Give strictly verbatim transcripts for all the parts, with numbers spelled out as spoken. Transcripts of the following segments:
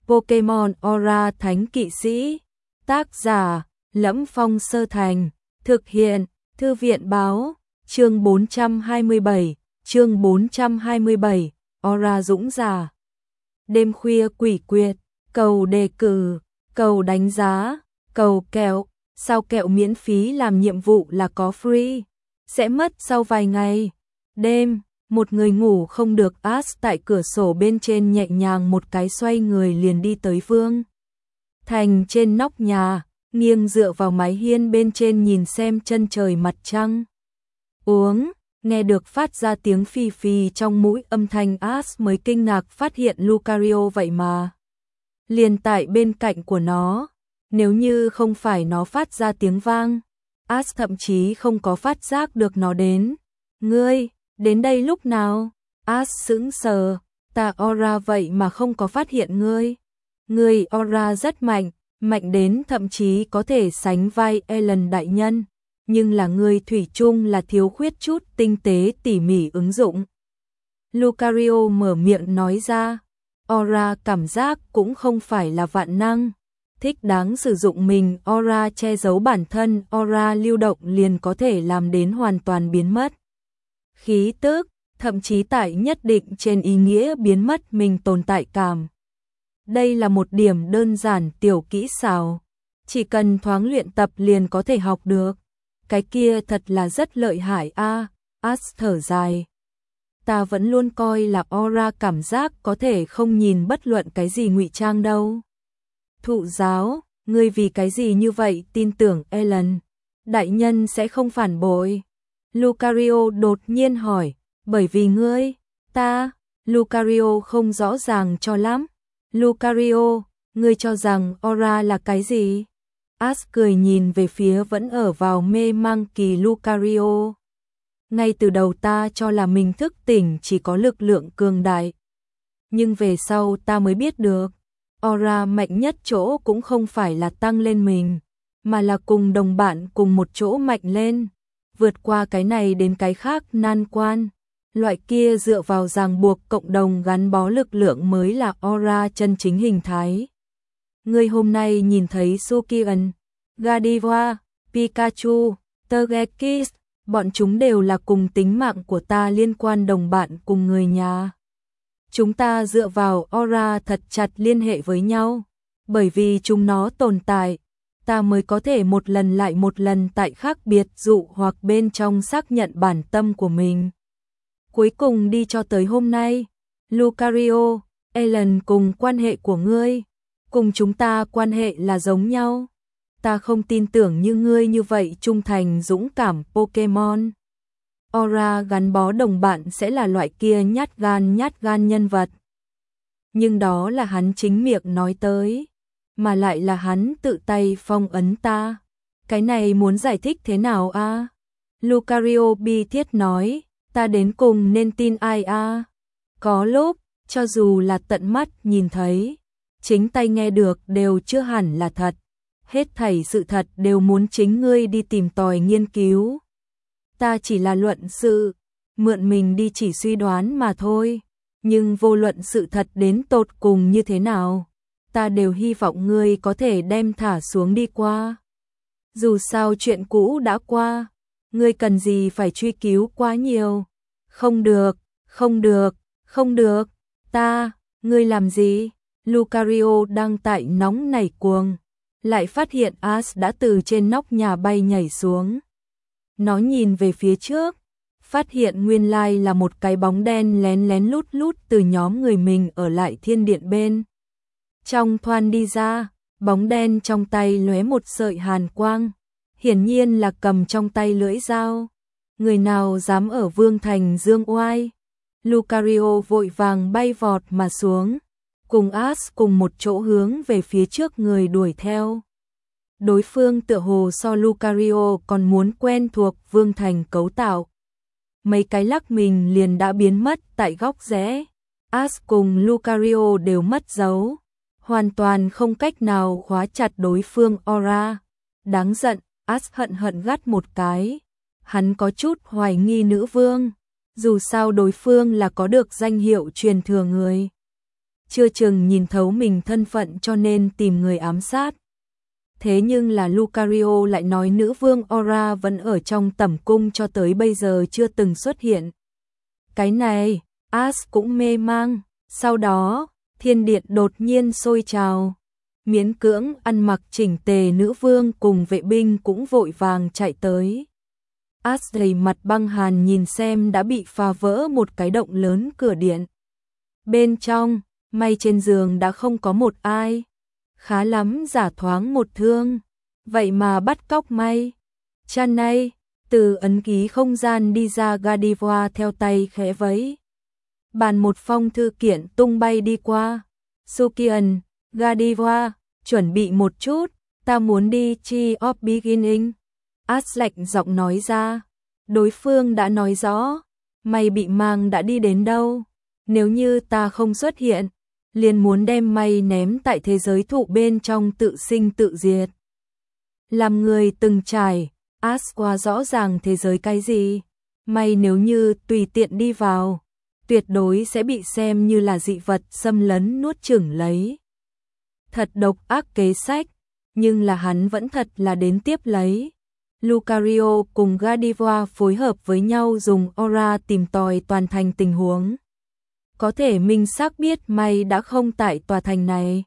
Pokemon Aura Thánh Kỵ Sĩ. Tác giả: Lẫm Phong Sơ Thành. Thực hiện: Thư viện báo. Chương bốn trăm hai mươi bảy. Chương bốn trăm hai mươi bảy. Aura dũng giả. Đêm khuya quỷ quyệt. Cầu đề cử. Cầu đánh giá. Cầu kẹo. Sao kẹo miễn phí làm nhiệm vụ là có free. Sẽ mất sau vài ngày. Đêm, một người ngủ không được. Ash tại cửa sổ bên trên nhẹ nhàng một cái xoay người liền đi tới Vương Thành trên nóc nhà, nghiêng dựa vào mái hiên bên trên nhìn xem chân trời mặt trăng. Uống, nghe được phát ra tiếng phì phì trong mũi, âm thanh Ash mới kinh ngạc phát hiện Lucario vậy mà liền tại bên cạnh của nó. Nếu như không phải nó phát ra tiếng vang, Ash thậm chí không có phát giác được nó đến. Ngươi, đến đây lúc nào? Ash sững sờ, ta Aura vậy mà không có phát hiện ngươi. Ngươi Aura rất mạnh, mạnh đến thậm chí có thể sánh vai Ellen đại nhân, nhưng là ngươi thủy chung là thiếu khuyết chút tinh tế tỉ mỉ ứng dụng. Lucario mở miệng nói ra, Aura cảm giác cũng không phải là vạn năng. Thích đáng sử dụng mình Aura che giấu bản thân, Aura lưu động liền có thể làm đến hoàn toàn biến mất khí tức, thậm chí tại nhất định trên ý nghĩa biến mất mình tồn tại cảm. Đây là một điểm đơn giản tiểu kỹ xảo, chỉ cần thoáng luyện tập liền có thể học được. Cái kia thật là rất lợi hại a. À, Ash thở dài. Ta vẫn luôn coi là Aura cảm giác có thể không nhìn bất luận cái gì ngụy trang đâu. Thụ giáo, ngươi vì cái gì như vậy tin tưởng Ellen đại nhân sẽ không phản bội? Lucario đột nhiên hỏi. Bởi vì ngươi, ta, Lucario không rõ ràng cho lắm. Lucario, ngươi cho rằng Aura là cái gì? Ash cười nhìn về phía vẫn ở vào mê mang kỳ Lucario. Ngay từ đầu ta cho là mình thức tỉnh chỉ có lực lượng cường đại. Nhưng về sau ta mới biết được, Aura mạnh nhất chỗ cũng không phải là tăng lên mình, mà là cùng đồng bạn cùng một chỗ mạnh lên, vượt qua cái này đến cái khác nan quan. Loại kia dựa vào ràng buộc cộng đồng gắn bó lực lượng mới là Aura chân chính hình thái. Ngươi hôm nay nhìn thấy Sukian, Gardevoir, Pikachu, Togekiss, bọn chúng đều là cùng tính mạng của ta liên quan, đồng bạn cùng người nhà. Chúng ta dựa vào Aura thật chặt liên hệ với nhau, bởi vì chúng nó tồn tại, ta mới có thể một lần lại một lần tại khác biệt dụ hoặc bên trong xác nhận bản tâm của mình. Cuối cùng đi cho tới hôm nay, Lucario, Ellen cùng quan hệ của ngươi, cùng chúng ta quan hệ là giống nhau. Ta không tin tưởng như ngươi như vậy trung thành dũng cảm Pokemon. Aura gắn bó đồng bạn sẽ là loại kia nhát gan nhát gan nhân vật. Nhưng đó là hắn chính miệng nói tới, mà lại là hắn tự tay phong ấn ta. Cái này muốn giải thích thế nào a? À? Lucario bi thiết nói, ta đến cùng nên tin ai a? À? Có lúc, cho dù là tận mắt nhìn thấy, chính tay nghe được đều chưa hẳn là thật. Hết thảy sự thật đều muốn chính ngươi đi tìm tòi nghiên cứu. Ta chỉ là luận sự, mượn mình đi chỉ suy đoán mà thôi. Nhưng vô luận sự thật đến tột cùng như thế nào, ta đều hy vọng ngươi có thể đem thả xuống đi qua. Dù sao chuyện cũ đã qua, ngươi cần gì phải truy cứu quá nhiều. Không được, không được, không được, ta, ngươi làm gì? Lucario đang tại nóng nảy cuồng, lại phát hiện Ash đã từ trên nóc nhà bay nhảy xuống. Nó nhìn về phía trước, phát hiện nguyên lai là một cái bóng đen lén lén lút lút từ nhóm người mình ở lại thiên điện bên trong thoăn đi ra. Bóng đen trong tay lóe một sợi hàn quang, hiển nhiên là cầm trong tay lưỡi dao. Người nào dám ở Vương Thành dương oai? Lucario vội vàng bay vọt mà xuống, cùng Ash cùng một chỗ hướng về phía trước người đuổi theo. Đối phương tựa hồ so Lucario còn muốn quen thuộc Vương Thành cấu tạo. Mấy cái lắc mình liền đã biến mất tại góc rẽ. Ash cùng Lucario đều mất dấu, hoàn toàn không cách nào khóa chặt đối phương Aura. Đáng giận, Ash hận hận gắt một cái. Hắn có chút hoài nghi nữ vương, dù sao đối phương là có được danh hiệu truyền thừa người. chưa chừng nhìn thấu mình thân phận cho nên tìm người ám sát. Thế nhưng là Lucario lại nói nữ vương Aura vẫn ở trong tẩm cung cho tới bây giờ chưa từng xuất hiện. Cái này, Ash cũng mê mang, sau đó, thiên điện đột nhiên sôi trào. Miễn cưỡng ăn mặc chỉnh tề nữ vương cùng vệ binh cũng vội vàng chạy tới. Ash đầy mặt băng hàn nhìn xem đã bị phá vỡ một cái động lớn cửa điện. Bên trong, may trên giường đã không có một ai. Khá lắm giả thoáng một thương. Vậy mà bắt cóc may. Chan này, từ ấn ký không gian đi ra Godiva theo tay khẽ vẫy. Bàn một phong thư kiện tung bay đi qua. Sukian, Godiva, chuẩn bị một chút, ta muốn đi Tree of Beginning. Ash lạnh giọng nói ra. Đối phương đã nói rõ, mày bị mang đã đi đến đâu. Nếu như ta không xuất hiện, liền muốn đem mày ném tại thế giới thụ bên trong tự sinh tự diệt. Làm người từng trải, Ash quá rõ ràng thế giới cái gì. Mày nếu như tùy tiện đi vào, tuyệt đối sẽ bị xem như là dị vật xâm lấn nuốt chửng lấy. Thật độc ác kế sách, nhưng là hắn vẫn thật là đến tiếp lấy. Lucario cùng Godiva phối hợp với nhau dùng aura tìm tòi toàn thành tình huống. Có thể minh xác biết may đã không tại tòa thành này.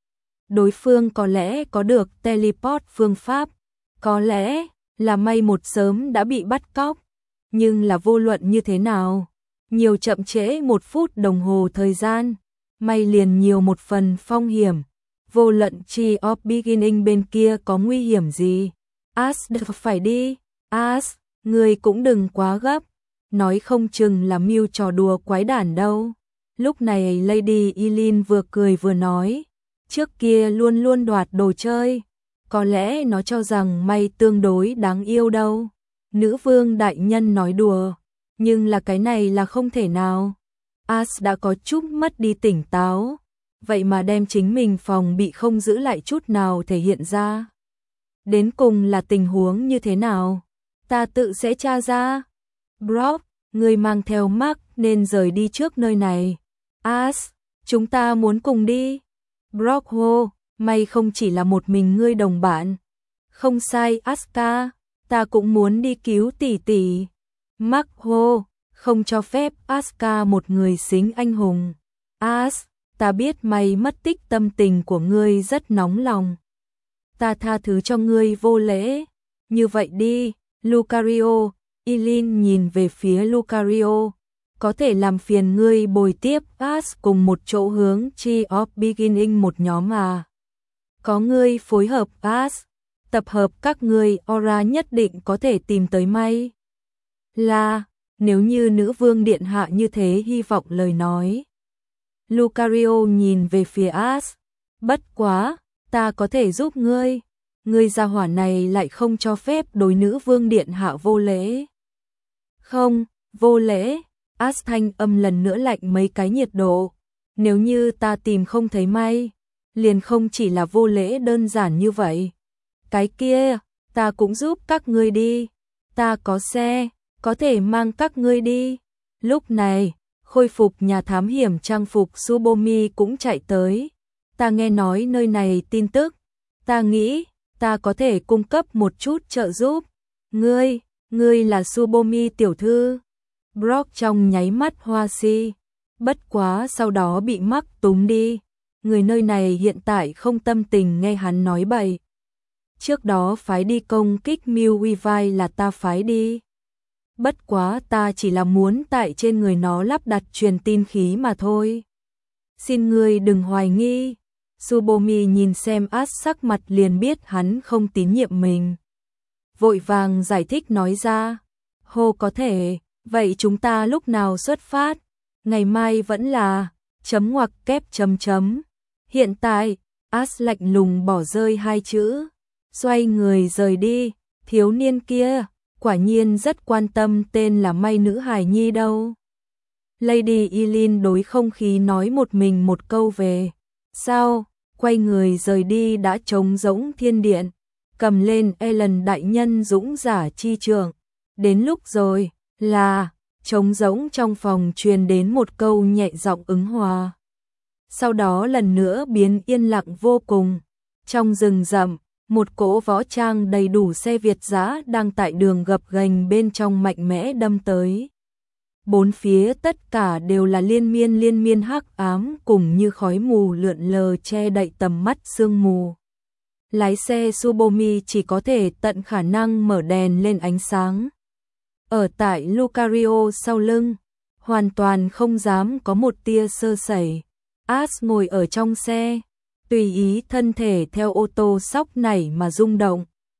Đối phương có lẽ có được teleport phương pháp, có lẽ là may một sớm đã bị bắt cóc, nhưng là vô luận như thế nào, nhiều chậm trễ một phút đồng hồ thời gian, may liền nhiều một phần phong hiểm. Vô luận Tree of Beginning bên kia có nguy hiểm gì, Ash phải đi. Ash, người cũng đừng quá gấp, nói không chừng là mưu trò đùa quái đản đâu. Lúc này Lady Eileen vừa cười vừa nói, trước kia luôn luôn đoạt đồ chơi, có lẽ nó cho rằng mày tương đối đáng yêu đâu. Nữ vương đại nhân nói đùa, nhưng là cái này là không thể nào. Ash đã có chút mất đi tỉnh táo, vậy mà đem chính mình phòng bị không giữ lại chút nào thể hiện ra. Đến cùng là tình huống như thế nào? Ta tự sẽ tra ra. Brock, người mang theo Mark nên rời đi trước nơi này. Ash, chúng ta muốn cùng đi. Brock hô, mày không chỉ là một mình ngươi đồng bạn. Không sai Asuka, ta cũng muốn đi cứu tỷ tỷ. Mark hô, không cho phép Asuka một người xính anh hùng. Ash, ta biết mày mất tích tâm tình của ngươi rất nóng lòng. Ta tha thứ cho ngươi vô lễ. Như vậy đi, Lucario. Eileen nhìn về phía Lucario. Có thể làm phiền ngươi bồi tiếp Ash cùng một chỗ hướng Tree of Beginning một nhóm à. Có ngươi phối hợp Ash, tập hợp các ngươi aura nhất định có thể tìm tới may. Là, nếu như nữ vương điện hạ như thế hy vọng lời nói. Lucario nhìn về phía Ash. Bất quá, ta có thể giúp ngươi. Ngươi gia hỏa này lại không cho phép đối nữ vương điện hạ vô lễ. Không, vô lễ. Ash thanh âm lần nữa lạnh mấy cái nhiệt độ. Nếu như ta tìm không thấy may, liền không chỉ là vô lễ đơn giản như vậy. Cái kia, ta cũng giúp các ngươi đi. Ta có xe, có thể mang các ngươi đi. Lúc này, khôi phục nhà thám hiểm trang phục Subomi cũng chạy tới. Ta nghe nói nơi này tin tức. Ta nghĩ, ta có thể cung cấp một chút trợ giúp. Ngươi, ngươi là Subomi tiểu thư. Brock trong nháy mắt hoa si. Bất quá sau đó bị mắc túm đi. Người nơi này hiện tại không tâm tình nghe hắn nói bậy. Trước đó phái đi công kích Milwivai là ta phái đi. Bất quá ta chỉ là muốn tại trên người nó lắp đặt truyền tin khí mà thôi. Xin ngươi đừng hoài nghi. Subomi nhìn xem Ash sắc mặt liền biết hắn không tín nhiệm mình. Vội vàng giải thích nói ra. Hô có thể, vậy chúng ta lúc nào xuất phát? Ngày mai vẫn là, chấm ngoặc kép chấm chấm. Hiện tại, Ash lạnh lùng bỏ rơi hai chữ. Xoay người rời đi, thiếu niên kia, quả nhiên rất quan tâm tên là may nữ hài nhi đâu. Lady Eileen đối không khí nói một mình một câu về. Sao, quay người rời đi đã trống rỗng thiên điện, cầm lên Ellen đại nhân dũng giả chi trường. Đến lúc rồi, là, trống rỗng trong phòng truyền đến một câu nhẹ giọng ứng hòa. sau đó lần nữa biến yên lặng vô cùng. Trong rừng rậm, một cỗ võ trang đầy đủ xe Việt dã đang tại đường gập ghềnh bên trong mạnh mẽ đâm tới. Bốn phía tất cả đều là liên miên liên miên hắc ám cùng như khói mù lượn lờ che đậy tầm mắt sương mù. Lái xe Tsubomi chỉ có thể tận khả năng mở đèn lên ánh sáng. Ở tại Lucario sau lưng, hoàn toàn không dám có một tia sơ sẩy. Ash ngồi ở trong xe, tùy ý thân thể theo ô tô sóc nảy mà rung động.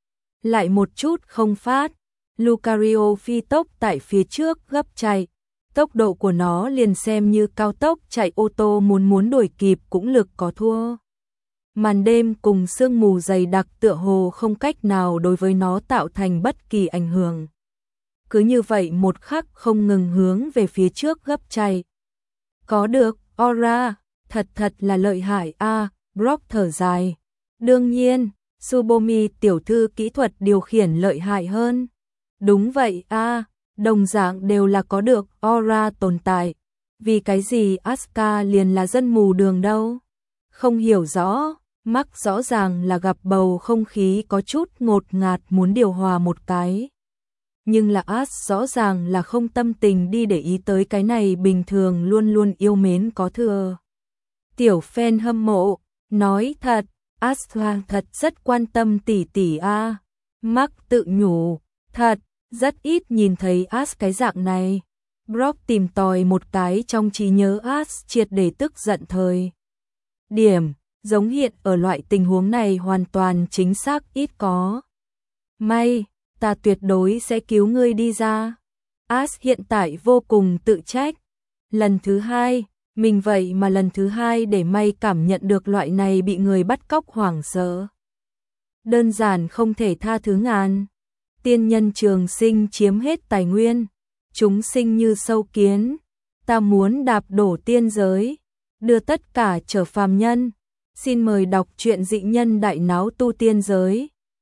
Lại một chút không phát, Lucario phi tốc tại phía trước gấp chạy. Tốc độ của nó liền xem như cao tốc chạy ô tô muốn muốn đuổi kịp cũng lực có thua. Màn đêm cùng sương mù dày đặc tựa hồ không cách nào đối với nó tạo thành bất kỳ ảnh hưởng. Cứ như vậy một khắc không ngừng hướng về phía trước gấp chạy. Có được, Aura, thật thật là lợi hại a, à, Brock thở dài. Đương nhiên, Tsubomi tiểu thư kỹ thuật điều khiển lợi hại hơn. Đúng vậy a, à, đồng dạng đều là có được Aura tồn tại. Vì cái gì Asuka liền là dân mù đường đâu? Không hiểu rõ, Mark rõ ràng là gặp bầu không khí có chút ngột ngạt muốn điều hòa một cái. Nhưng là Ash rõ ràng là không tâm tình đi để ý tới cái này bình thường luôn luôn yêu mến có thừa. Tiểu fan hâm mộ, nói thật, Ash Hoàng thật rất quan tâm tỷ tỷ a. Mark tự nhủ, thật, rất ít nhìn thấy Ash cái dạng này. Brock tìm tòi một cái trong trí nhớ Ash triệt để tức giận thời. Điểm, giống hiện ở loại tình huống này hoàn toàn chính xác ít có. May, ta tuyệt đối sẽ cứu ngươi đi ra. Ash hiện tại vô cùng tự trách. Lần thứ hai, mình vậy mà lần thứ hai để May cảm nhận được loại này bị người bắt cóc hoảng sợ. Đơn giản không thể tha thứ ngàn. Tiên nhân trường sinh chiếm hết tài nguyên. Chúng sinh như sâu kiến. Ta muốn đạp đổ tiên giới. Đưa tất cả trở phàm nhân. Xin mời đọc truyện Dị Nhân Đại Náo Tu Tiên Giới.